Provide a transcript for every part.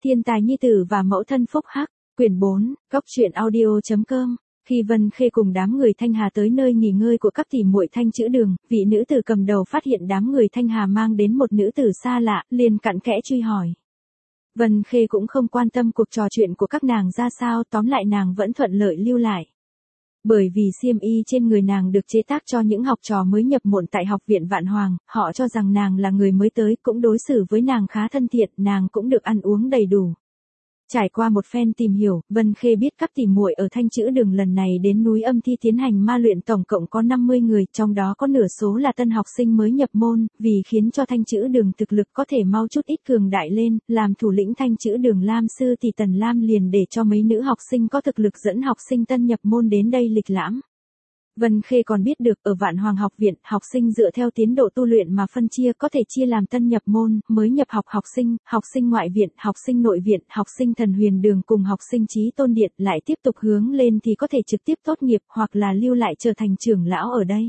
Thiên tài nhi tử và mẫu thân phúc hắc, quyển 4, góc truyện audio.com. Khi Vân Khê cùng đám người Thanh Hà tới nơi nghỉ ngơi của các tỷ muội Thanh Chữ Đường, vị nữ tử cầm đầu phát hiện đám người Thanh Hà mang đến một nữ tử xa lạ, liền cặn kẽ truy hỏi. Vân Khê cũng không quan tâm cuộc trò chuyện của các nàng ra sao, tóm lại nàng vẫn thuận lợi lưu lại. Bởi vì xiêm y trên người nàng được chế tác cho những học trò mới nhập môn tại học viện Vạn Hoàng, họ cho rằng nàng là người mới tới, cũng đối xử với nàng khá thân thiện, nàng cũng được ăn uống đầy đủ. Trải qua một phen tìm hiểu, Vân Khê biết các tỷ muội ở Thanh Chữ Đường lần này đến núi Âm Thi tiến hành ma luyện tổng cộng có 50 người, trong đó có nửa số là tân học sinh mới nhập môn, vì khiến cho Thanh Chữ Đường thực lực có thể mau chút ít cường đại lên, làm thủ lĩnh Thanh Chữ Đường Lam sư thì Tần Lam liền để cho mấy nữ học sinh có thực lực dẫn học sinh tân nhập môn đến đây lịch lãm. Vân Khê còn biết được ở Vạn Hoàng học viện, học sinh dựa theo tiến độ tu luyện mà phân chia có thể chia làm tân nhập môn, mới nhập học học sinh ngoại viện, học sinh nội viện, học sinh Thần Huyền Đường cùng học sinh Chí Tôn Điện, lại tiếp tục hướng lên thì có thể trực tiếp tốt nghiệp hoặc là lưu lại trở thành trưởng lão ở đây.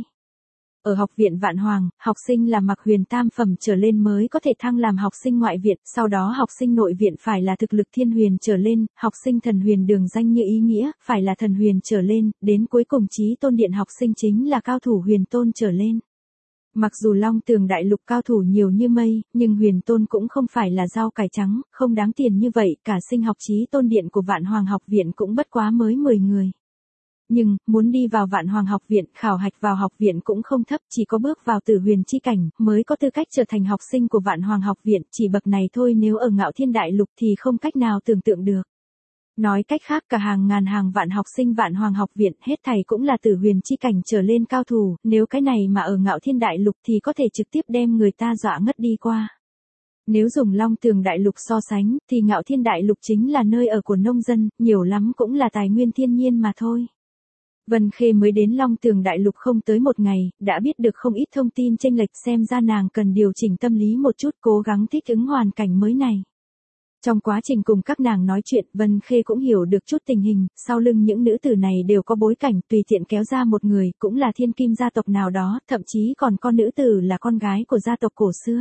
Ở học viện Vạn Hoàng, học sinh là mặc huyền tam phẩm trở lên mới có thể thăng làm học sinh ngoại viện, sau đó học sinh nội viện phải là thực lực thiên huyền trở lên, học sinh Thần Huyền Đường danh như ý nghĩa, phải là thần huyền trở lên, đến cuối cùng Chí Tôn Điện học sinh chính là cao thủ huyền tôn trở lên. Mặc dù Long Tường Đại Lục cao thủ nhiều như mây, nhưng huyền tôn cũng không phải là rau cải trắng, không đáng tiền như vậy, cả sinh học Chí Tôn Điện của Vạn Hoàng học viện cũng bất quá mới 10 người. Nhưng, muốn đi vào Vạn Hoàng học viện, khảo hạch vào học viện cũng không thấp, chỉ có bước vào Tử Huyền chi cảnh, mới có tư cách trở thành học sinh của Vạn Hoàng học viện, chỉ bậc này thôi, nếu ở Ngạo Thiên Đại Lục thì không cách nào tưởng tượng được. Nói cách khác, cả hàng ngàn hàng vạn học sinh Vạn Hoàng học viện, hết thảy cũng là Tử Huyền chi cảnh trở lên cao thủ, nếu cái này mà ở Ngạo Thiên Đại Lục thì có thể trực tiếp đem người ta dọa ngất đi qua. Nếu dùng Long Tường Đại Lục so sánh, thì Ngạo Thiên Đại Lục chính là nơi ở của nông dân, nhiều lắm cũng là tài nguyên thiên nhiên mà thôi. Vân Khê mới đến Long Tường Đại Lục không tới một ngày, đã biết được không ít thông tin chênh lệch, xem ra nàng cần điều chỉnh tâm lý một chút, cố gắng thích ứng hoàn cảnh mới này. Trong quá trình cùng các nàng nói chuyện, Vân Khê cũng hiểu được chút tình hình, sau lưng những nữ tử này đều có bối cảnh, tùy tiện kéo ra một người, cũng là thiên kim gia tộc nào đó, thậm chí còn con nữ tử là con gái của gia tộc cổ xưa.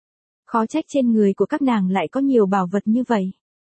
Khó trách trên người của các nàng lại có nhiều bảo vật như vậy.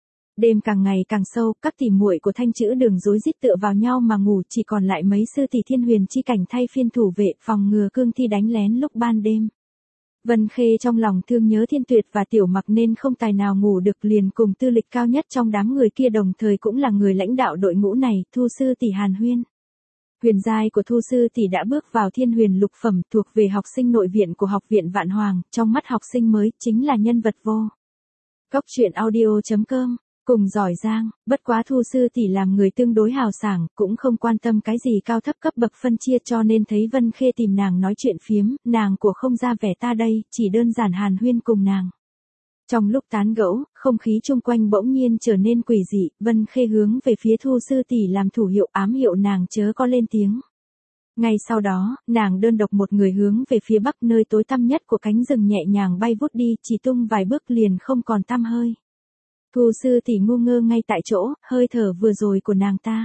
Đêm càng ngày càng sâu, các tỷ muội của Thanh Chữ Đường rối rít tựa vào nhau mà ngủ, chỉ còn lại mấy sư tỷ thiên huyền chi cảnh thay phiên thủ vệ, phòng ngừa cương thi đánh lén lúc ban đêm. Vân Khê trong lòng thương nhớ Thiên Tuyệt và Tiểu Mặc nên không tài nào ngủ được, liền cùng tư lịch cao nhất trong đám người kia, đồng thời cũng là người lãnh đạo đội ngũ này, Thu sư tỷ Hàn Huyên. Huyền giai của Thu sư tỷ đã bước vào thiên huyền lục phẩm, thuộc về học sinh nội viện của học viện Vạn Hoàng, trong mắt học sinh mới, chính là nhân vật vô. Góc truyện audio.com. Cùng giỏi giang, bất quá Thu sư tỷ làm người tương đối hào sảng, cũng không quan tâm cái gì cao thấp cấp bậc phân chia, cho nên thấy Vân Khê tìm nàng nói chuyện phiếm, nàng của không ra vẻ ta đây, chỉ đơn giản hàn huyên cùng nàng. Trong lúc tán gẫu, không khí chung quanh bỗng nhiên trở nên quỷ dị, Vân Khê hướng về phía Thu sư tỷ làm thủ hiệu, ám hiệu nàng chớ có lên tiếng. Ngay sau đó, nàng đơn độc một người hướng về phía bắc, nơi tối tăm nhất của cánh rừng nhẹ nhàng bay vút đi, chỉ tung vài bước liền không còn tăm hơi. Thu sư tỷ ngu ngơ ngay tại chỗ, hơi thở vừa rồi của nàng ta.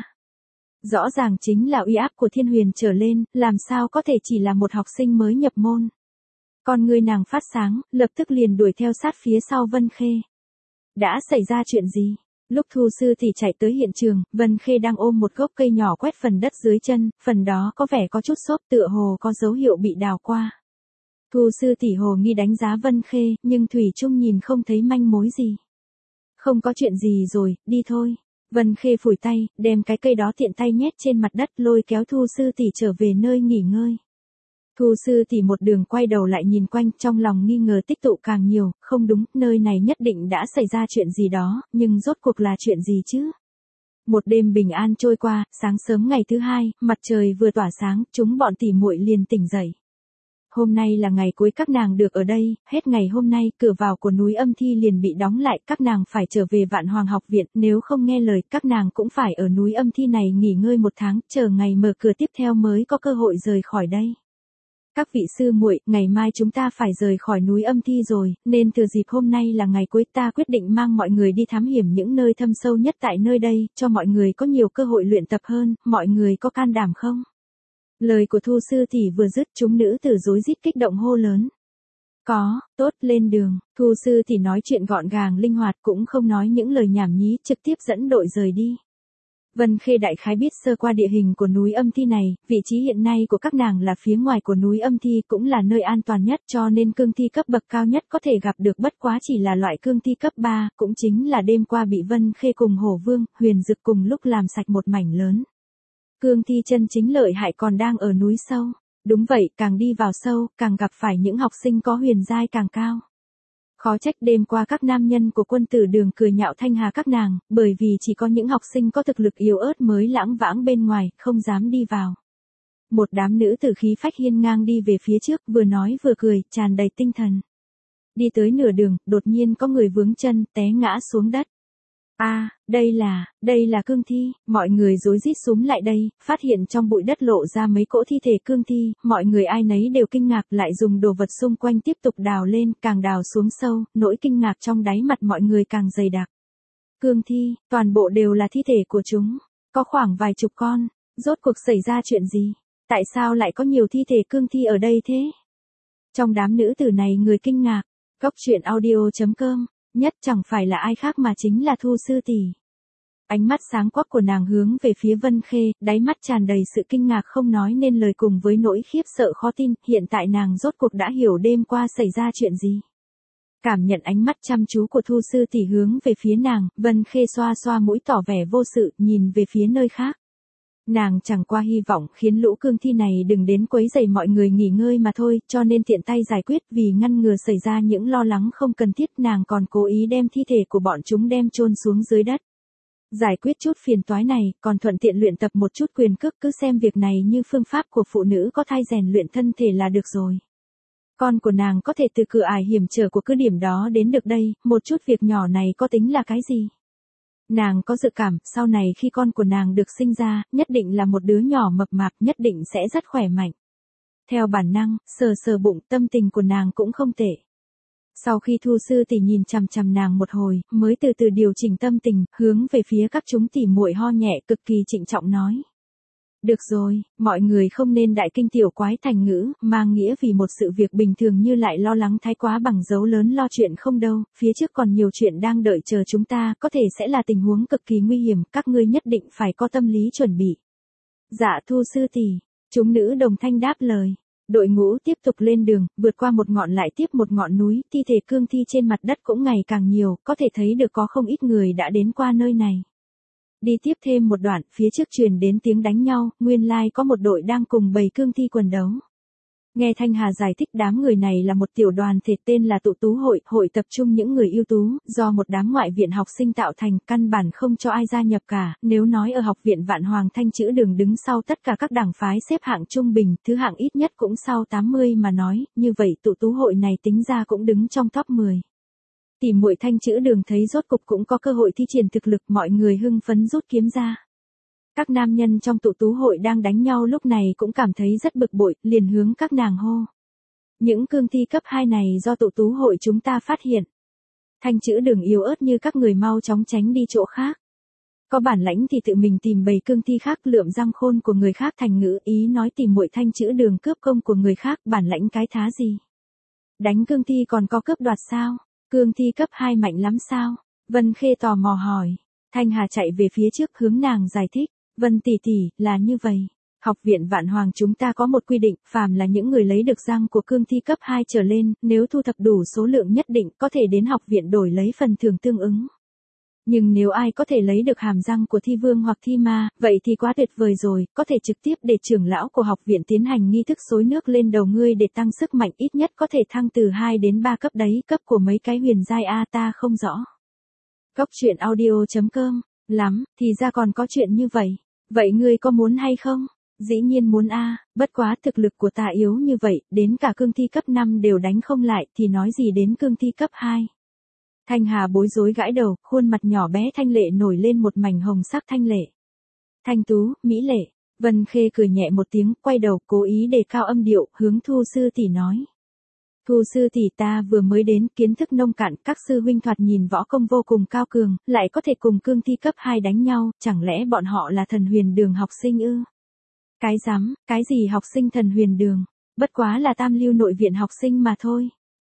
Rõ ràng chính là uy áp của thiên huyền trở lên, làm sao có thể chỉ là một học sinh mới nhập môn. Con người nàng phát sáng, lập tức liền đuổi theo sát phía sau Vân Khê. Đã xảy ra chuyện gì? Lúc Thu sư tỷ chạy tới hiện trường, Vân Khê đang ôm một gốc cây nhỏ quét phần đất dưới chân, phần đó có vẻ có chút xốp, tựa hồ có dấu hiệu bị đào qua. Thu sư tỷ hồ nghi đánh giá Vân Khê, nhưng thủy chung nhìn không thấy manh mối gì. Không có chuyện gì rồi, đi thôi. Vân Khê phủi tay, đem cái cây đó tiện tay nhét trên mặt đất, lôi kéo Thu sư tỷ trở về nơi nghỉ ngơi. Thu sư tỷ một đường quay đầu lại nhìn quanh, trong lòng nghi ngờ tích tụ càng nhiều, không đúng, nơi này nhất định đã xảy ra chuyện gì đó, nhưng rốt cuộc là chuyện gì chứ? Một đêm bình an trôi qua, sáng sớm ngày thứ hai, mặt trời vừa tỏa sáng, chúng bọn tỷ muội liền tỉnh dậy. Hôm nay là ngày cuối các nàng được ở đây, hết ngày hôm nay, cửa vào của núi Âm Thi liền bị đóng lại, các nàng phải trở về Vạn Hoàng học viện, nếu không nghe lời, các nàng cũng phải ở núi Âm Thi này nghỉ ngơi một tháng, chờ ngày mở cửa tiếp theo mới có cơ hội rời khỏi đây. Các vị sư muội, ngày mai chúng ta phải rời khỏi núi Âm Thi rồi, nên thừa dịp hôm nay là ngày cuối, ta quyết định mang mọi người đi thám hiểm những nơi thâm sâu nhất tại nơi đây, cho mọi người có nhiều cơ hội luyện tập hơn, mọi người có can đảm không? Lời của Thu sư tỷ vừa dứt, chúng nữ tử rối rít kích động hô lớn. Có, tốt, lên đường. Thu sư thì nói chuyện gọn gàng linh hoạt, cũng không nói những lời nhảm nhí, trực tiếp dẫn đội rời đi. Vân Khê đại khái biết sơ qua địa hình của núi Âm Thi này, vị trí hiện nay của các nàng là phía ngoài của núi Âm Thi, cũng là nơi an toàn nhất, cho nên cương thi cấp bậc cao nhất có thể gặp được bất quá chỉ là loại cương thi cấp 3, cũng chính là đêm qua bị Vân Khê cùng Hổ Vương, Huyền Dực cùng lúc làm sạch một mảnh lớn. Cương thi chân chính lợi hại còn đang ở núi sâu. Đúng vậy, càng đi vào sâu, càng gặp phải những học sinh có huyền giai càng cao. Khó trách đêm qua các nam nhân của Quân Tử Đường cười nhạo Thanh Hà các nàng, bởi vì chỉ có những học sinh có thực lực yếu ớt mới lãng vãng bên ngoài, không dám đi vào. Một đám nữ tử khí phách hiên ngang đi về phía trước, vừa nói vừa cười, tràn đầy tinh thần. Đi tới nửa đường, đột nhiên có người vướng chân, té ngã xuống đất. Đây là cương thi, mọi người rối rít xúm lại đây, phát hiện trong bụi đất lộ ra mấy cỗ thi thể cương thi, mọi người ai nấy đều kinh ngạc, lại dùng đồ vật xung quanh tiếp tục đào lên, càng đào xuống sâu, nỗi kinh ngạc trong đáy mặt mọi người càng dày đặc. Cương thi, toàn bộ đều là thi thể của chúng, có khoảng vài chục con, rốt cuộc xảy ra chuyện gì? Tại sao lại có nhiều thi thể cương thi ở đây thế? Trong đám nữ tử này người kinh ngạc, Goctruyện.audio.com nhất chẳng phải là ai khác mà chính là Thu sư tỷ. Ánh mắt sáng quắc của nàng hướng về phía Vân Khê, đáy mắt tràn đầy sự kinh ngạc không nói nên lời cùng với nỗi khiếp sợ khó tin, hiện tại nàng rốt cuộc đã hiểu đêm qua xảy ra chuyện gì. Cảm nhận ánh mắt chăm chú của Thu sư tỷ hướng về phía nàng, Vân Khê xoa xoa mũi tỏ vẻ vô sự, nhìn về phía nơi khác. Nàng chẳng qua hy vọng khiến lũ cương thi này đừng đến quấy rầy mọi người nghỉ ngơi mà thôi, cho nên tiện tay giải quyết, vì ngăn ngừa xảy ra những lo lắng không cần thiết, nàng còn cố ý đem thi thể của bọn chúng đem chôn xuống dưới đất. Giải quyết chút phiền toái này, còn thuận tiện luyện tập một chút quyền cước, cứ xem việc này như phương pháp của phụ nữ có thai rèn luyện thân thể là được rồi. Con của nàng có thể từ cửa ải hiểm trở của cứ điểm đó đến được đây, một chút việc nhỏ này có tính là cái gì? Nàng có dự cảm, sau này khi con của nàng được sinh ra, nhất định là một đứa nhỏ mập mạp, nhất định sẽ rất khỏe mạnh. Theo bản năng, sờ sờ bụng, tâm tình của nàng cũng không tệ. Sau khi Thu sư tỷ nhìn chằm chằm nàng một hồi, mới từ từ điều chỉnh tâm tình, hướng về phía các chúng tỉ muội ho nhẹ, cực kỳ trịnh trọng nói. Được rồi, mọi người không nên đại kinh tiểu quái thành ngữ, mang nghĩa vì một sự việc bình thường như lại lo lắng thái quá bằng dấu lớn lo chuyện không đâu, phía trước còn nhiều chuyện đang đợi chờ chúng ta, có thể sẽ là tình huống cực kỳ nguy hiểm, các ngươi nhất định phải có tâm lý chuẩn bị. Dạ Thu sư tỷ, chúng nữ đồng thanh đáp lời. Đội ngũ tiếp tục lên đường, vượt qua một ngọn lại tiếp một ngọn núi, thi thể cương thi trên mặt đất cũng ngày càng nhiều, có thể thấy được có không ít người đã đến qua nơi này. Đi tiếp thêm một đoạn, phía trước truyền đến tiếng đánh nhau, nguyên lai có một đội đang cùng bầy cương thi quần đấu. Nghe Thanh Hà giải thích đám người này là một tiểu đoàn thể tên là Tụ Tú Hội, hội tập trung những người ưu tú, do một đám ngoại viện học sinh tạo thành, căn bản không cho ai gia nhập cả, nếu nói ở học viện Vạn Hoàng Thanh Chữ Đường đứng sau tất cả các đảng phái xếp hạng trung bình, thứ hạng ít nhất cũng sau 80 mà nói, như vậy Tụ Tú Hội này tính ra cũng đứng trong top 10. Tỷ muội Thanh Chữ Đường thấy rốt cục cũng có cơ hội thi triển thực lực, mọi người hưng phấn rút kiếm ra. Các nam nhân trong Tụ Tú Hội đang đánh nhau lúc này cũng cảm thấy rất bực bội, liền hướng các nàng hô. Những cương thi cấp 2 này do Tụ Tú Hội chúng ta phát hiện. Thanh Chữ Đường yếu ớt như các người mau chóng tránh đi chỗ khác. Có bản lãnh thì tự mình tìm bầy cương thi khác, lượm răng khôn của người khác thành ngữ, ý nói tỷ muội Thanh Chữ Đường cướp công của người khác, bản lãnh cái thá gì. Đánh cương thi còn có cướp đoạt sao? Cương thi cấp 2 mạnh lắm sao? Vân Khê tò mò hỏi. Thanh Hà chạy về phía trước hướng nàng giải thích. Vân tỷ tỷ, là như vậy. Học viện Vạn Hoàng chúng ta có một quy định, phàm là những người lấy được răng của cương thi cấp 2 trở lên, nếu thu thập đủ số lượng nhất định, có thể đến học viện đổi lấy phần thưởng tương ứng. Nhưng nếu ai có thể lấy được hàm răng của thi vương hoặc thi ma, vậy thì quá tuyệt vời rồi, có thể trực tiếp để trưởng lão của học viện tiến hành nghi thức xối nước lên đầu ngươi để tăng sức mạnh, ít nhất có thể thăng từ 2 đến 3 cấp đấy, cấp của mấy cái huyền giai A ta không rõ. Goctruyện.audio.com, lắm, thì ra còn có chuyện như vậy. Vậy ngươi có muốn hay không? Dĩ nhiên muốn a, bất quá thực lực của ta yếu như vậy, đến cả cương thi cấp 5 đều đánh không lại, thì nói gì đến cương thi cấp 2. Thanh Hà bối rối gãi đầu, khuôn mặt nhỏ bé thanh lệ nổi lên một mảnh hồng sắc thanh lệ. Thanh tú, mỹ lệ. Vân Khê cười nhẹ một tiếng, quay đầu, cố ý đề cao âm điệu, hướng Thu sư tỷ nói. Thu sư tỷ, ta vừa mới đến, kiến thức nông cạn, các sư huynh thoạt nhìn võ công vô cùng cao cường, lại có thể cùng cương thi cấp 2 đánh nhau, chẳng lẽ bọn họ là thần huyền đường học sinh ư? Cái rắm, cái gì học sinh thần huyền đường, bất quá là tam lưu nội viện học sinh mà thôi.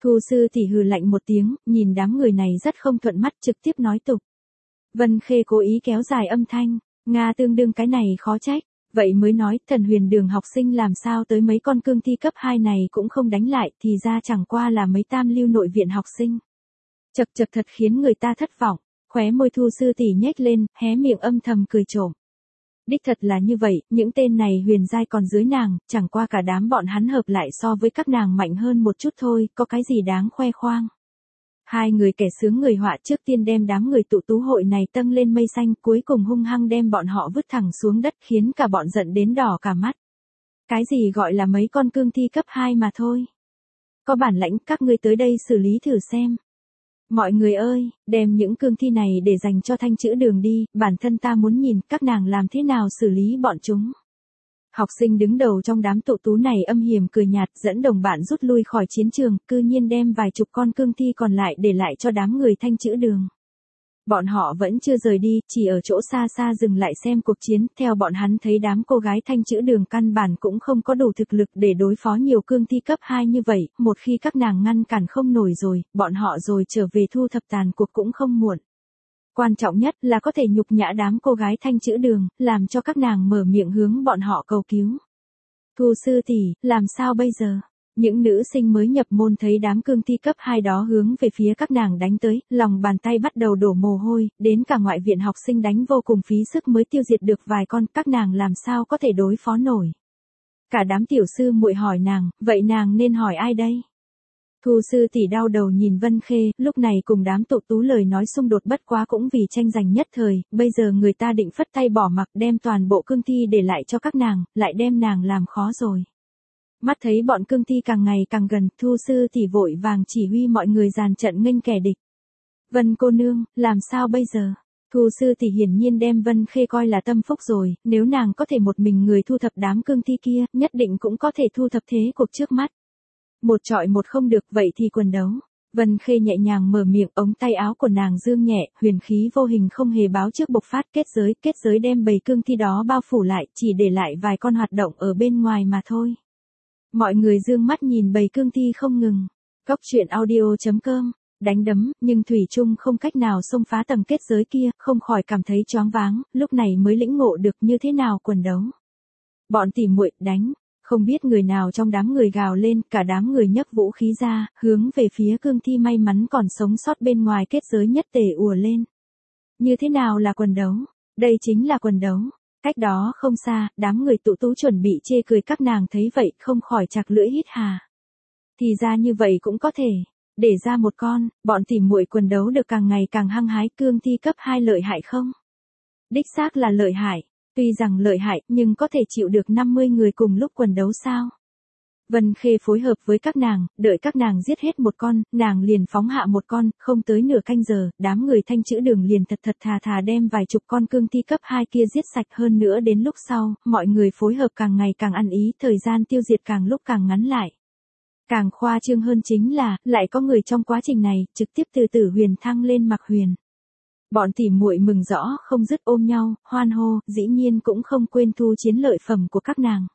Thu sư tỷ hừ lạnh một tiếng, nhìn đám người này rất không thuận mắt trực tiếp nói tục. Vân Khê cố ý kéo dài âm thanh, Nga tương đương cái này khó trách. Vậy mới nói Thần Huyền Đường học sinh làm sao tới mấy con cương thi cấp 2 này cũng không đánh lại thì ra chẳng qua là mấy tam lưu nội viện học sinh. Chật chật thật khiến người ta thất vọng, khóe môi Thu sư tỷ nhếch lên, hé miệng âm thầm cười trộm. Đích thật là như vậy, những tên này huyền giai còn dưới nàng, chẳng qua cả đám bọn hắn hợp lại so với các nàng mạnh hơn một chút thôi, có cái gì đáng khoe khoang. Hai người kẻ sướng người họa trước tiên đem đám người tụ tú hội này tâng lên mây xanh, cuối cùng hung hăng đem bọn họ vứt thẳng xuống đất khiến cả bọn giận đến đỏ cả mắt. Cái gì gọi là mấy con cương thi cấp 2 mà thôi. Có bản lãnh các ngươi tới đây xử lý thử xem. Mọi người ơi, đem những cương thi này để dành cho Thanh Chữ Đường đi, bản thân ta muốn nhìn các nàng làm thế nào xử lý bọn chúng. Học sinh đứng đầu trong đám tụ tú này âm hiểm cười nhạt dẫn đồng bạn rút lui khỏi chiến trường, cư nhiên đem vài chục con cương thi còn lại để lại cho đám người Thanh Chữ Đường. Bọn họ vẫn chưa rời đi, chỉ ở chỗ xa xa dừng lại xem cuộc chiến, theo bọn hắn thấy đám cô gái Thanh Chữ Đường căn bản cũng không có đủ thực lực để đối phó nhiều cương thi cấp 2 như vậy, một khi các nàng ngăn cản không nổi rồi, bọn họ rồi trở về thu thập tàn cuộc cũng không muộn. Quan trọng nhất là có thể nhục nhã đám cô gái Thanh Chữ Đường, làm cho các nàng mở miệng hướng bọn họ cầu cứu. Thu sư tỷ, làm sao bây giờ? Những nữ sinh mới nhập môn thấy đám cương thi cấp 2 đó hướng về phía các nàng đánh tới, lòng bàn tay bắt đầu đổ mồ hôi, đến cả ngoại viện học sinh đánh vô cùng phí sức mới tiêu diệt được vài con, các nàng làm sao có thể đối phó nổi. Cả đám tiểu sư muội hỏi nàng, vậy nàng nên hỏi ai đây? Thu sư tỷ đau đầu nhìn Vân Khê, lúc này cùng đám tụ tú lời nói xung đột bất quá cũng vì tranh giành nhất thời, bây giờ người ta định phất tay bỏ mặc đem toàn bộ cương thi để lại cho các nàng, lại đem nàng làm khó rồi. Mắt thấy bọn cương thi càng ngày càng gần, Thu sư tỷ vội vàng chỉ huy mọi người dàn trận nghênh kẻ địch. Vân cô nương, làm sao bây giờ? Thu sư tỷ hiển nhiên đem Vân Khê coi là tâm phúc rồi, nếu nàng có thể một mình người thu thập đám cương thi kia, nhất định cũng có thể thu thập thế cuộc trước mắt. Một trọi một không được, vậy thì quần đấu. Vân Khê nhẹ nhàng mở miệng, ống tay áo của nàng dương nhẹ, huyền khí vô hình không hề báo trước bộc phát, kết giới đem bầy cương thi đó bao phủ lại, chỉ để lại vài con hoạt động ở bên ngoài mà thôi. Mọi người dương mắt nhìn bầy cương thi không ngừng. Góc truyện audio.com, đánh đấm, nhưng thủy chung không cách nào xông phá tầng kết giới kia, không khỏi cảm thấy choáng váng, lúc này mới lĩnh ngộ được như thế nào quần đấu. Bọn tỉ muội đánh. Không biết người nào trong đám người gào lên, cả đám người nhấc vũ khí ra, hướng về phía cương thi may mắn còn sống sót bên ngoài kết giới nhất tề ùa lên. Như thế nào là quần đấu? Đây chính là quần đấu. Cách đó không xa, đám người tụ tú chuẩn bị chê cười các nàng thấy vậy, không khỏi chạc lưỡi hít hà. Thì ra như vậy cũng có thể. Để ra một con, bọn tỉ muội quần đấu được càng ngày càng hăng hái, cương thi cấp 2 lợi hại không? Đích xác là lợi hại. Tuy rằng lợi hại, nhưng có thể chịu được 50 người cùng lúc quần đấu sao? Vân Khê phối hợp với các nàng, đợi các nàng giết hết một con, nàng liền phóng hạ một con, không tới nửa canh giờ, đám người Thanh Chữ Đường liền thật thật thà thà đem vài chục con cương thi cấp 2 kia giết sạch, hơn nữa đến lúc sau, mọi người phối hợp càng ngày càng ăn ý, thời gian tiêu diệt càng lúc càng ngắn lại. Càng khoa trương hơn chính là, lại có người trong quá trình này, trực tiếp từ Tử Huyền thăng lên Mặc Huyền. Bọn tỉ muội mừng rõ, không dứt ôm nhau, hoan hô, dĩ nhiên cũng không quên thu chiến lợi phẩm của các nàng.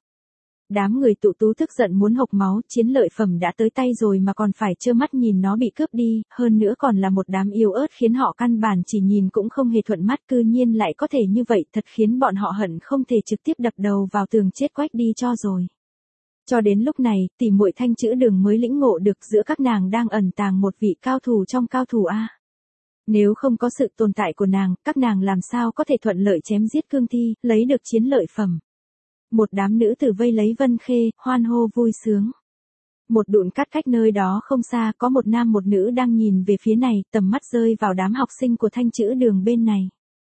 Đám người tụ tú tức giận muốn hộc máu, chiến lợi phẩm đã tới tay rồi mà còn phải trơ mắt nhìn nó bị cướp đi, hơn nữa còn là một đám yếu ớt khiến họ căn bản chỉ nhìn cũng không hề thuận mắt, cư nhiên lại có thể như vậy, thật khiến bọn họ hận không thể trực tiếp đập đầu vào tường chết quách đi cho rồi. Cho đến lúc này, tỉ muội Thanh Chữ Đường mới lĩnh ngộ được giữa các nàng đang ẩn tàng một vị cao thủ trong cao thủ a. Nếu không có sự tồn tại của nàng, các nàng làm sao có thể thuận lợi chém giết cương thi, lấy được chiến lợi phẩm. Một đám nữ tử vây lấy Vân Khê, hoan hô vui sướng. Một đụn cát cách nơi đó không xa, có một nam một nữ đang nhìn về phía này, tầm mắt rơi vào đám học sinh của Thanh Chữ Đường bên này.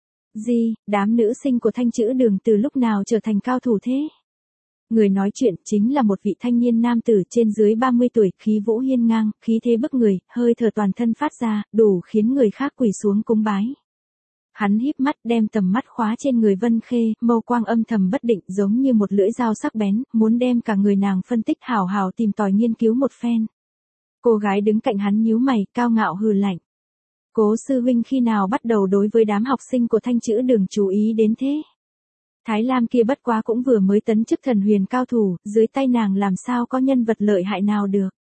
Đám nữ sinh của Thanh Chữ Đường từ lúc nào trở thành cao thủ thế? Người nói chuyện chính là một vị thanh niên nam tử trên dưới 30 tuổi, khí vũ hiên ngang, khí thế bức người, hơi thở toàn thân phát ra, đủ khiến người khác quỳ xuống cúng bái. Hắn híp mắt đem tầm mắt khóa trên người Vân Khê, mâu quang âm thầm bất định giống như một lưỡi dao sắc bén, muốn đem cả người nàng phân tích hào hào tìm tòi nghiên cứu một phen. Cô gái đứng cạnh hắn nhíu mày, cao ngạo hừ lạnh. Cố sư huynh khi nào bắt đầu đối với đám học sinh của Thanh Chữ Đường chú ý đến thế? Thái Lam kia bất quá cũng vừa mới tấn chức thần huyền cao thủ, dưới tay nàng làm sao có nhân vật lợi hại nào được.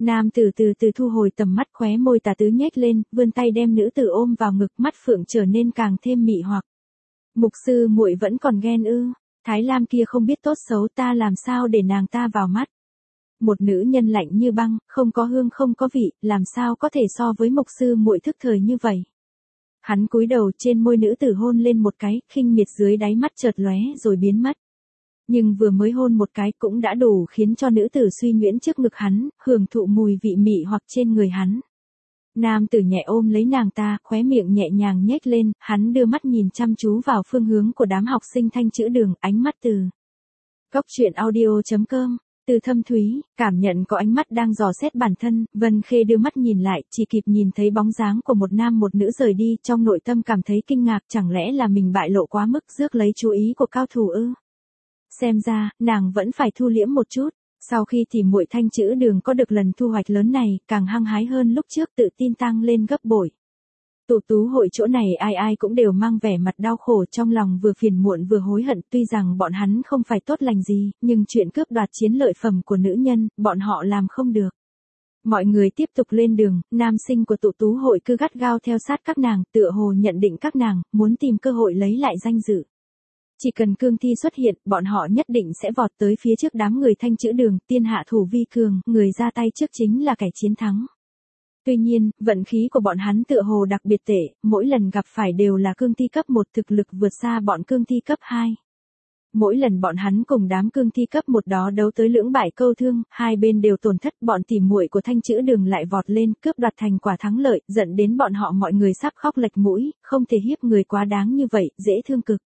Nam tử từ từ thu hồi tầm mắt, khóe môi tà tứ nhếch lên, vươn tay đem nữ tử ôm vào ngực, mắt phượng trở nên càng thêm mị hoặc. Mục sư muội vẫn còn ghen ư? Thái Lam kia không biết tốt xấu, ta làm sao để nàng ta vào mắt? Một nữ nhân lạnh như băng, không có hương không có vị, làm sao có thể so với mục sư muội thức thời như vậy? Hắn cúi đầu, trên môi nữ tử hôn lên một cái, khinh miệt dưới đáy mắt chợt lóe rồi biến mất. Nhưng vừa mới hôn một cái cũng đã đủ khiến cho nữ tử suy nhuyễn trước ngực hắn, hưởng thụ mùi vị mị hoặc trên người hắn. Nam tử nhẹ ôm lấy nàng ta, khóe miệng nhẹ nhàng nhếch lên, hắn đưa mắt nhìn chăm chú vào phương hướng của đám học sinh Thanh Chữ Đường, ánh mắt từ Cốc truyện audio.com, từ thâm thúy, cảm nhận có ánh mắt đang dò xét bản thân, Vân Khê đưa mắt nhìn lại, chỉ kịp nhìn thấy bóng dáng của một nam một nữ rời đi, trong nội tâm cảm thấy kinh ngạc, chẳng lẽ là mình bại lộ quá mức rước lấy chú ý của cao thủ ư? Xem ra, nàng vẫn phải thu liễm một chút. Sau khi thì muội Thanh Chữ Đường có được lần thu hoạch lớn này, càng hăng hái hơn lúc trước, tự tin tăng lên gấp bội. Tụ tú hội chỗ này ai ai cũng đều mang vẻ mặt đau khổ, trong lòng vừa phiền muộn vừa hối hận, tuy rằng bọn hắn không phải tốt lành gì, nhưng chuyện cướp đoạt chiến lợi phẩm của nữ nhân, bọn họ làm không được. Mọi người tiếp tục lên đường, nam sinh của tụ tú hội cứ gắt gao theo sát các nàng, tựa hồ nhận định các nàng muốn tìm cơ hội lấy lại danh dự. Chỉ cần cương thi xuất hiện, bọn họ nhất định sẽ vọt tới phía trước đám người Thanh Chữ Đường, tiên hạ thủ vi cường, người ra tay trước chính là kẻ chiến thắng. Tuy nhiên, vận khí của bọn hắn tựa hồ đặc biệt tệ, mỗi lần gặp phải đều là cương thi cấp 1 thực lực vượt xa bọn cương thi cấp 2. Mỗi lần bọn hắn cùng đám cương thi cấp 1 đó đấu tới lưỡng bại câu thương, hai bên đều tổn thất, bọn tỉ muội của Thanh Chữ Đường lại vọt lên, cướp đoạt thành quả thắng lợi, dẫn đến bọn họ mọi người sắp khóc lệch mũi, không thể hiếp người quá đáng như vậy, dễ thương cực.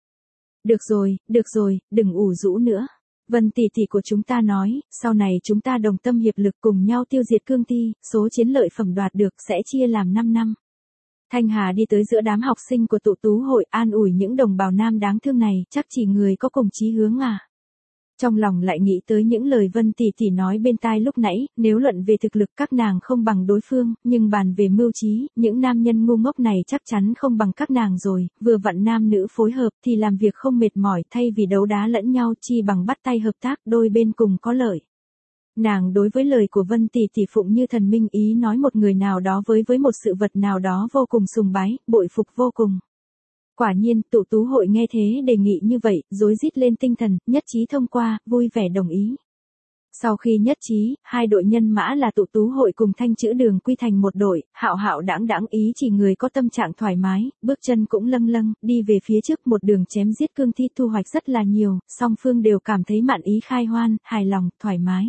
Được rồi, đừng ủ rũ nữa. Vân tỷ tỷ của chúng ta nói, sau này chúng ta đồng tâm hiệp lực cùng nhau tiêu diệt cương thi, số chiến lợi phẩm đoạt được sẽ chia làm 5 năm. Thanh Hà đi tới giữa đám học sinh của tụ tú hội, an ủi những đồng bào nam đáng thương này, chắc chỉ người có cùng chí hướng à. Trong lòng lại nghĩ tới những lời Vân tỷ tỷ nói bên tai lúc nãy, nếu luận về thực lực các nàng không bằng đối phương, nhưng bàn về mưu trí, những nam nhân ngu ngốc này chắc chắn không bằng các nàng rồi, vừa vặn nam nữ phối hợp thì làm việc không mệt mỏi, thay vì đấu đá lẫn nhau chi bằng bắt tay hợp tác, đôi bên cùng có lợi. Nàng đối với lời của Vân tỷ tỷ phụng như thần minh, ý nói một người nào đó với một sự vật nào đó vô cùng sùng bái, bội phục vô cùng. Quả nhiên, tụ tú hội nghe thế đề nghị như vậy, rối rít lên tinh thần, nhất trí thông qua, vui vẻ đồng ý. Sau khi nhất trí, hai đội nhân mã là tụ tú hội cùng Thanh Chữ Đường quy thành một đội, hạo hạo đãng đãng ý chỉ người có tâm trạng thoải mái, bước chân cũng lâng lâng, đi về phía trước một đường chém giết cương thi, thu hoạch rất là nhiều, song phương đều cảm thấy mãn ý khai hoan, hài lòng, thoải mái.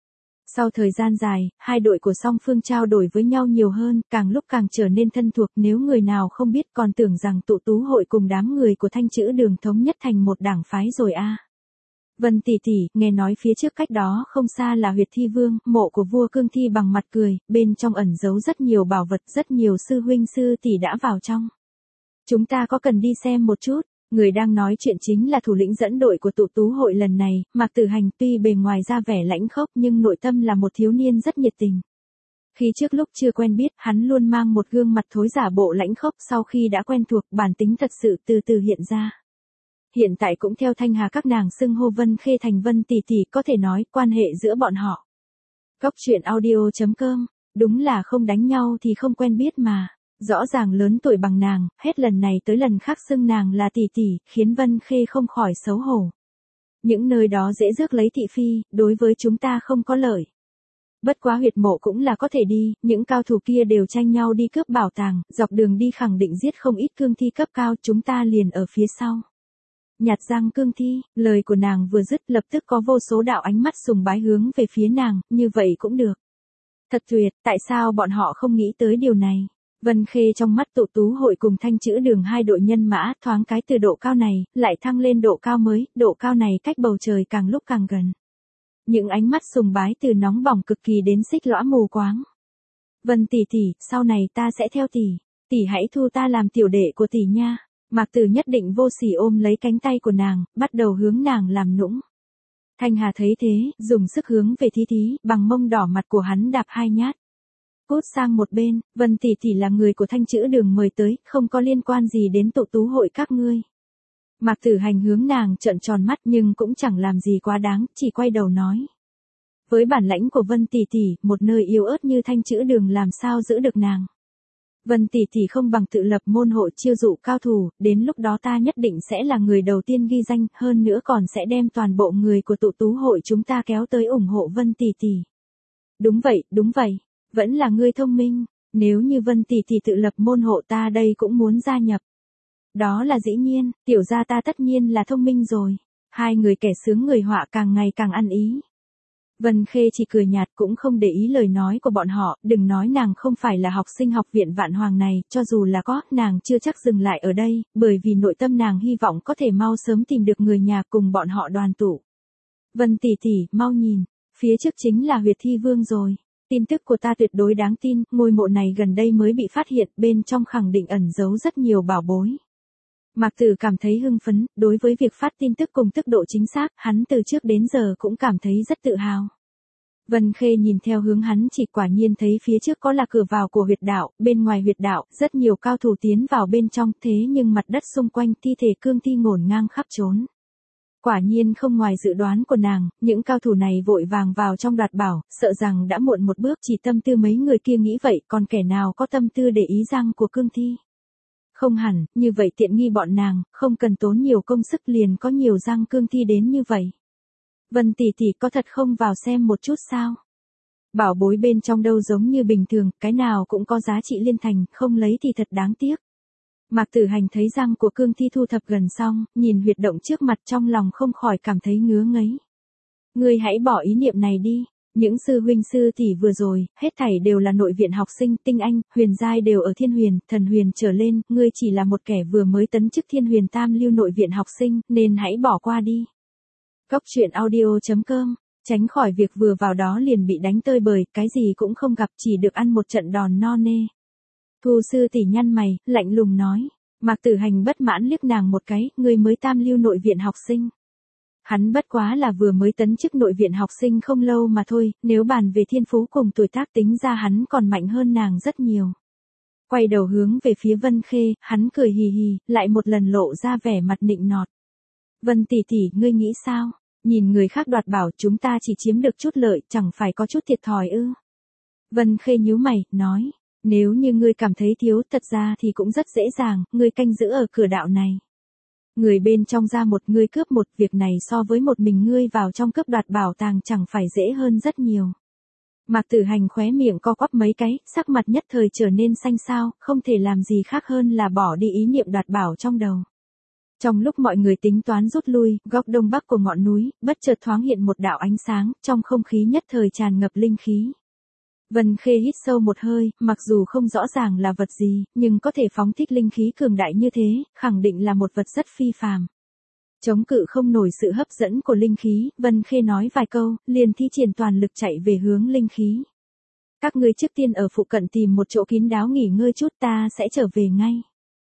Sau thời gian dài, hai đội của song phương trao đổi với nhau nhiều hơn, càng lúc càng trở nên thân thuộc, nếu người nào không biết còn tưởng rằng tụ tú hội cùng đám người của Thanh Chữ Đường thống nhất thành một đảng phái rồi a. Vân tỷ tỷ, nghe nói phía trước cách đó không xa là huyệt thi vương, mộ của vua cương thi bằng mặt cười, bên trong ẩn giấu rất nhiều bảo vật, rất nhiều sư huynh sư tỷ đã vào trong. Chúng ta có cần đi xem một chút? Người đang nói chuyện chính là thủ lĩnh dẫn đội của tụ tú hội lần này, Mạc Tử Hành, tuy bề ngoài ra vẻ lãnh khốc nhưng nội tâm là một thiếu niên rất nhiệt tình. Khi trước lúc chưa quen biết, hắn luôn mang một gương mặt thối giả bộ lãnh khốc, sau khi đã quen thuộc, bản tính thật sự từ từ hiện ra. Hiện tại cũng theo Thanh Hà các nàng xưng hô Vân Khê thành Vân tỷ tỷ, có thể nói quan hệ giữa bọn họ. Cốc truyện audio.com, đúng là không đánh nhau thì không quen biết mà. Rõ ràng lớn tuổi bằng nàng, hết lần này tới lần khác xưng nàng là tỷ tỷ, khiến Vân Khê không khỏi xấu hổ. Những nơi đó dễ rước lấy thị phi, đối với chúng ta không có lợi. Bất quá huyệt mộ cũng là có thể đi, những cao thủ kia đều tranh nhau đi cướp bảo tàng, dọc đường đi khẳng định giết không ít cương thi cấp cao, chúng ta liền ở phía sau. Nhặt răng cương thi, lời của nàng vừa dứt lập tức có vô số đạo ánh mắt sùng bái hướng về phía nàng, như vậy cũng được. Thật tuyệt, tại sao bọn họ không nghĩ tới điều này? Vân Khê trong mắt tụ tú hội cùng Thanh Chữ Đường hai đội nhân mã, thoáng cái từ độ cao này, lại thăng lên độ cao mới, độ cao này cách bầu trời càng lúc càng gần. Những ánh mắt sùng bái từ nóng bỏng cực kỳ đến xích lõa mù quáng. Vân tỷ tỷ, sau này ta sẽ theo tỷ, tỷ hãy thu ta làm tiểu đệ của tỷ nha. Mạc Tử nhất định vô sỉ ôm lấy cánh tay của nàng, bắt đầu hướng nàng làm nũng. Thanh Hà thấy thế, dùng sức hướng về Thí Thí, bằng mông đỏ mặt của hắn đạp hai nhát. Cút sang một bên, Vân tỷ tỷ là người của Thanh Chữ Đường mời tới, không có liên quan gì đến tụ tú hội các ngươi. Mạc Tử Hành hướng nàng trợn tròn mắt nhưng cũng chẳng làm gì quá đáng, chỉ quay đầu nói. Với bản lãnh của Vân tỷ tỷ, một nơi yếu ớt như Thanh Chữ Đường làm sao giữ được nàng. Vân tỷ tỷ không bằng tự lập môn hộ chiêu dụ cao thủ, đến lúc đó ta nhất định sẽ là người đầu tiên ghi danh, hơn nữa còn sẽ đem toàn bộ người của tụ tú hội chúng ta kéo tới ủng hộ Vân tỷ tỷ. Đúng vậy, vẫn là ngươi thông minh, nếu như Vân tỷ tỷ tự lập môn hộ ta đây cũng muốn gia nhập. Đó là dĩ nhiên, tiểu gia ta tất nhiên là thông minh rồi. Hai người kẻ sướng người họa càng ngày càng ăn ý. Vân Khê chỉ cười nhạt cũng không để ý lời nói của bọn họ, đừng nói nàng không phải là học sinh học viện Vạn Hoàng này, cho dù là có, nàng chưa chắc dừng lại ở đây, bởi vì nội tâm nàng hy vọng có thể mau sớm tìm được người nhà cùng bọn họ đoàn tụ. Vân tỷ tỷ, mau nhìn, phía trước chính là huyệt thi vương rồi. Tin tức của ta tuyệt đối đáng tin, ngôi mộ này gần đây mới bị phát hiện, bên trong khẳng định ẩn giấu rất nhiều bảo bối. Mạc Tử cảm thấy hưng phấn, đối với việc phát tin tức cùng tốc độ chính xác, hắn từ trước đến giờ cũng cảm thấy rất tự hào. Vân Khê nhìn theo hướng hắn chỉ quả nhiên thấy phía trước có là cửa vào của huyệt đạo, bên ngoài huyệt đạo, rất nhiều cao thủ tiến vào bên trong, thế nhưng mặt đất xung quanh thi thể cương thi ngổn ngang khắp trốn. Quả nhiên không ngoài dự đoán của nàng, những cao thủ này vội vàng vào trong đoạt bảo, sợ rằng đã muộn một bước, chỉ tâm tư mấy người kia nghĩ vậy, còn kẻ nào có tâm tư để ý răng của cương thi. Không hẳn, như vậy tiện nghi bọn nàng, không cần tốn nhiều công sức liền có nhiều răng cương thi đến như vậy. Vân tỷ tỷ có thật không vào xem một chút sao? Bảo bối bên trong đâu giống như bình thường, cái nào cũng có giá trị liên thành, không lấy thì thật đáng tiếc. Mạc Tử Hành thấy răng của cương thi thu thập gần xong, nhìn huyệt động trước mặt trong lòng không khỏi cảm thấy ngứa ngấy. Ngươi hãy bỏ ý niệm này đi. Những sư huynh sư tỷ vừa rồi, hết thảy đều là nội viện học sinh, tinh anh, huyền giai đều ở thiên huyền, thần huyền trở lên, ngươi chỉ là một kẻ vừa mới tấn chức thiên huyền tam lưu nội viện học sinh, nên hãy bỏ qua đi. Cốc truyện audio.com, tránh khỏi việc vừa vào đó liền bị đánh tơi bời, cái gì cũng không gặp, chỉ được ăn một trận đòn no nê. Thu sư tỷ nhăn mày, lạnh lùng nói. Mạc Tử Hành bất mãn liếc nàng một cái, ngươi mới tam lưu nội viện học sinh. Hắn bất quá là vừa mới tấn chức nội viện học sinh không lâu mà thôi, nếu bàn về thiên phú cùng tuổi tác tính ra hắn còn mạnh hơn nàng rất nhiều. Quay đầu hướng về phía Vân Khê, hắn cười hì hì, lại một lần lộ ra vẻ mặt nịnh nọt. Vân tỷ tỷ, ngươi nghĩ sao? Nhìn người khác đoạt bảo chúng ta chỉ chiếm được chút lợi, chẳng phải có chút thiệt thòi ư? Vân Khê nhíu mày, nói, nếu như ngươi cảm thấy thiếu, thật ra thì cũng rất dễ dàng, ngươi canh giữ ở cửa đạo này. Người bên trong ra một, ngươi cướp một, việc này so với một mình ngươi vào trong cướp đoạt bảo tàng chẳng phải dễ hơn rất nhiều. Mạc Tử Hành khóe miệng co quắp mấy cái, sắc mặt nhất thời trở nên xanh xao, không thể làm gì khác hơn là bỏ đi ý niệm đoạt bảo trong đầu. Trong lúc mọi người tính toán rút lui, góc đông bắc của ngọn núi, bất chợt thoáng hiện một đạo ánh sáng, trong không khí nhất thời tràn ngập linh khí. Vân Khê hít sâu một hơi, mặc dù không rõ ràng là vật gì, nhưng có thể phóng thích linh khí cường đại như thế, khẳng định là một vật rất phi phàm. Chống cự không nổi sự hấp dẫn của linh khí, Vân Khê nói vài câu, liền thi triển toàn lực chạy về hướng linh khí. Các ngươi trước tiên ở phụ cận tìm một chỗ kín đáo nghỉ ngơi chút, ta sẽ trở về ngay.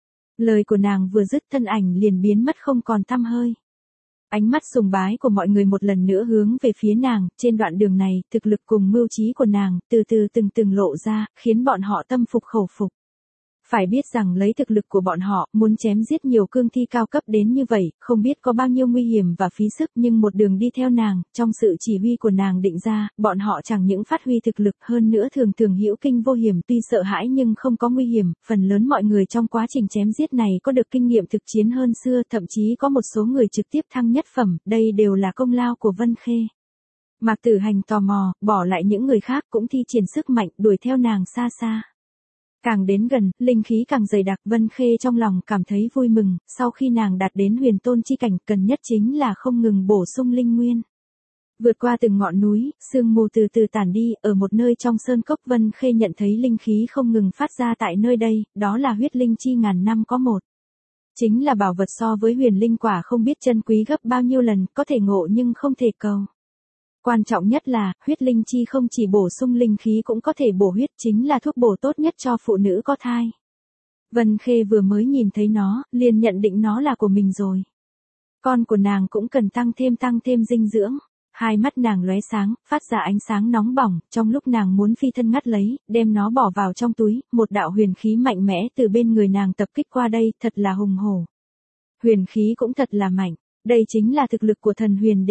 Lời của nàng vừa dứt, thân ảnh liền biến mất không còn tăm hơi. Ánh mắt sùng bái của mọi người một lần nữa hướng về phía nàng, trên đoạn đường này, thực lực cùng mưu trí của nàng, từ từ từng lộ ra, khiến bọn họ tâm phục khẩu phục. Phải biết rằng lấy thực lực của bọn họ, muốn chém giết nhiều cương thi cao cấp đến như vậy, không biết có bao nhiêu nguy hiểm và phí sức, nhưng một đường đi theo nàng, trong sự chỉ huy của nàng định ra, bọn họ chẳng những phát huy thực lực hơn nữa thường hữu kinh vô hiểm, tuy sợ hãi nhưng không có nguy hiểm, phần lớn mọi người trong quá trình chém giết này có được kinh nghiệm thực chiến hơn xưa, thậm chí có một số người trực tiếp thăng nhất phẩm, đây đều là công lao của Vân Khê. Mạc Tử Hành tò mò, bỏ lại những người khác cũng thi triển sức mạnh, đuổi theo nàng xa xa. Càng đến gần, linh khí càng dày đặc, Vân Khê trong lòng cảm thấy vui mừng, sau khi nàng đạt đến huyền tôn chi cảnh, cần nhất chính là không ngừng bổ sung linh nguyên. Vượt qua từng ngọn núi, sương mù từ từ tản đi, ở một nơi trong sơn cốc Vân Khê nhận thấy linh khí không ngừng phát ra tại nơi đây, đó là huyết linh chi ngàn năm có một. Chính là bảo vật so với huyền linh quả không biết chân quý gấp bao nhiêu lần, có thể ngộ nhưng không thể cầu. Quan trọng nhất là, huyết linh chi không chỉ bổ sung linh khí cũng có thể bổ huyết, chính là thuốc bổ tốt nhất cho phụ nữ có thai. Vân Khê vừa mới nhìn thấy nó, liền nhận định nó là của mình rồi. Con của nàng cũng cần tăng thêm dinh dưỡng. Hai mắt nàng lóe sáng, phát ra ánh sáng nóng bỏng, trong lúc nàng muốn phi thân ngắt lấy, đem nó bỏ vào trong túi, một đạo huyền khí mạnh mẽ từ bên người nàng tập kích qua đây, thật là hùng hổ. Huyền khí cũng thật là mạnh, đây chính là thực lực của thần huyền đỉnh.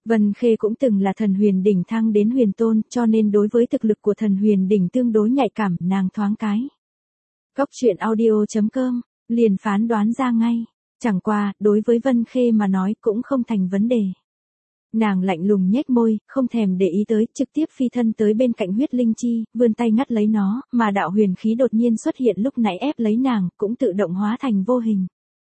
Vân Khê cũng từng là thần huyền đỉnh thăng đến huyền tôn, cho nên đối với thực lực của thần huyền đỉnh tương đối nhạy cảm, nàng thoáng cái. Cốc truyện audio.com, liền phán đoán ra ngay. Chẳng qua, đối với Vân Khê mà nói cũng không thành vấn đề. Nàng lạnh lùng nhếch môi, không thèm để ý tới, trực tiếp phi thân tới bên cạnh huyết linh chi, vươn tay ngắt lấy nó, mà đạo huyền khí đột nhiên xuất hiện lúc nãy ép lấy nàng, cũng tự động hóa thành vô hình.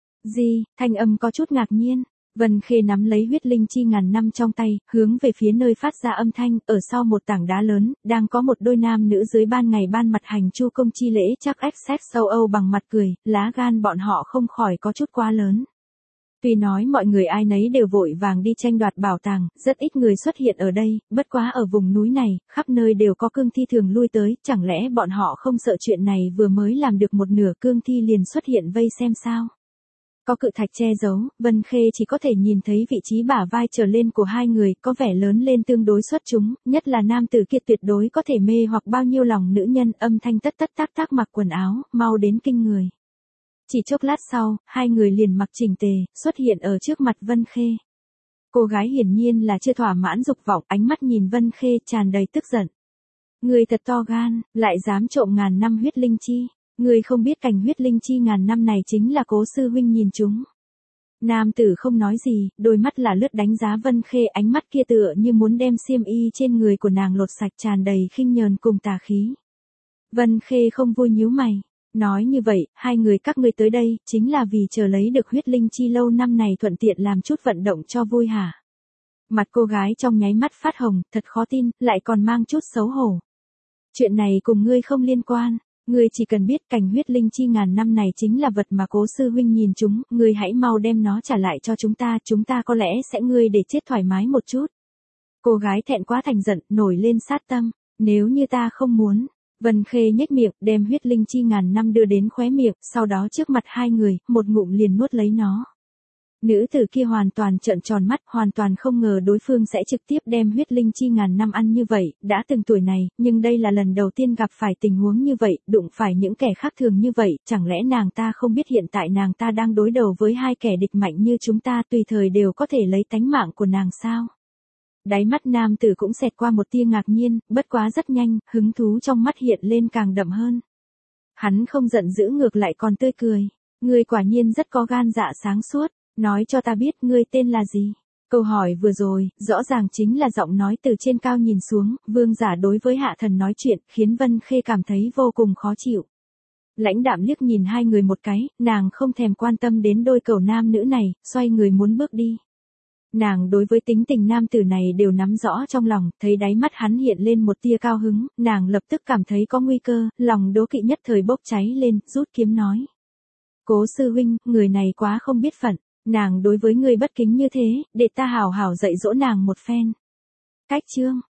Gì, thanh âm có chút ngạc nhiên. Vân Khê nắm lấy huyết linh chi ngàn năm trong tay, hướng về phía nơi phát ra âm thanh, ở sau một tảng đá lớn, đang có một đôi nam nữ dưới ban ngày ban mặt hành chu công chi lễ chắc XX sâu Âu bằng mặt cười, lá gan bọn họ không khỏi có chút quá lớn. Tuy nói mọi người ai nấy đều vội vàng đi tranh đoạt bảo tàng, rất ít người xuất hiện ở đây, bất quá ở vùng núi này, khắp nơi đều có cương thi thường lui tới, chẳng lẽ bọn họ không sợ chuyện này vừa mới làm được một nửa cương thi liền xuất hiện vây xem sao? Có cự thạch che giấu, Vân Khê chỉ có thể nhìn thấy vị trí bả vai trở lên của hai người, có vẻ lớn lên tương đối xuất chúng, nhất là nam tử kia tuyệt đối có thể mê hoặc bao nhiêu lòng nữ nhân, âm thanh tất tất tác tác mặc quần áo, mau đến kinh người. Chỉ chốc lát sau, hai người liền mặc chỉnh tề, xuất hiện ở trước mặt Vân Khê. Cô gái hiển nhiên là chưa thỏa mãn dục vọng, ánh mắt nhìn Vân Khê tràn đầy tức giận. Người thật to gan, lại dám trộm ngàn năm huyết linh chi. Người không biết cảnh huyết linh chi ngàn năm này chính là Cố sư huynh nhìn chúng. Nam tử không nói gì, đôi mắt là lướt đánh giá Vân Khê, ánh mắt kia tựa như muốn đem xiêm y trên người của nàng lột sạch, tràn đầy khinh nhờn cùng tà khí. Vân Khê không vui nhíu mày. Nói như vậy, hai người các ngươi tới đây, chính là vì chờ lấy được huyết linh chi lâu năm này thuận tiện làm chút vận động cho vui hả? Mặt cô gái trong nháy mắt phát hồng, thật khó tin, lại còn mang chút xấu hổ. Chuyện này cùng ngươi không liên quan. Ngươi chỉ cần biết cảnh huyết linh chi ngàn năm này chính là vật mà Cố sư huynh nhìn chúng, ngươi hãy mau đem nó trả lại cho chúng ta có lẽ sẽ ngươi để chết thoải mái một chút. Cô gái thẹn quá thành giận, nổi lên sát tâm, nếu như ta không muốn. Vân Khê nhếch miệng, đem huyết linh chi ngàn năm đưa đến khóe miệng, sau đó trước mặt hai người, một ngụm liền nuốt lấy nó. Nữ tử kia hoàn toàn trợn tròn mắt, hoàn toàn không ngờ đối phương sẽ trực tiếp đem huyết linh chi ngàn năm ăn như vậy, đã từng tuổi này, nhưng đây là lần đầu tiên gặp phải tình huống như vậy, đụng phải những kẻ khác thường như vậy, chẳng lẽ nàng ta không biết hiện tại nàng ta đang đối đầu với hai kẻ địch mạnh như chúng ta, tùy thời đều có thể lấy tánh mạng của nàng sao? Đáy mắt nam tử cũng xẹt qua một tia ngạc nhiên, bất quá rất nhanh, hứng thú trong mắt hiện lên càng đậm hơn. Hắn không giận dữ, ngược lại còn tươi cười. Ngươi quả nhiên rất có gan dạ sáng suốt, nói cho ta biết ngươi tên là gì. Câu hỏi vừa rồi, rõ ràng chính là giọng nói từ trên cao nhìn xuống, vương giả đối với hạ thần nói chuyện, khiến Vân Khê cảm thấy vô cùng khó chịu. Lãnh đạm liếc nhìn hai người một cái, nàng không thèm quan tâm đến đôi cầu nam nữ này, xoay người muốn bước đi. Nàng đối với tính tình nam tử này đều nắm rõ trong lòng, thấy đáy mắt hắn hiện lên một tia cao hứng, nàng lập tức cảm thấy có nguy cơ, lòng đố kỵ nhất thời bốc cháy lên, rút kiếm nói. Cố sư huynh, người này quá không biết phận, nàng đối với người bất kính như thế, để ta hảo hảo dạy dỗ nàng một phen. Cách chương.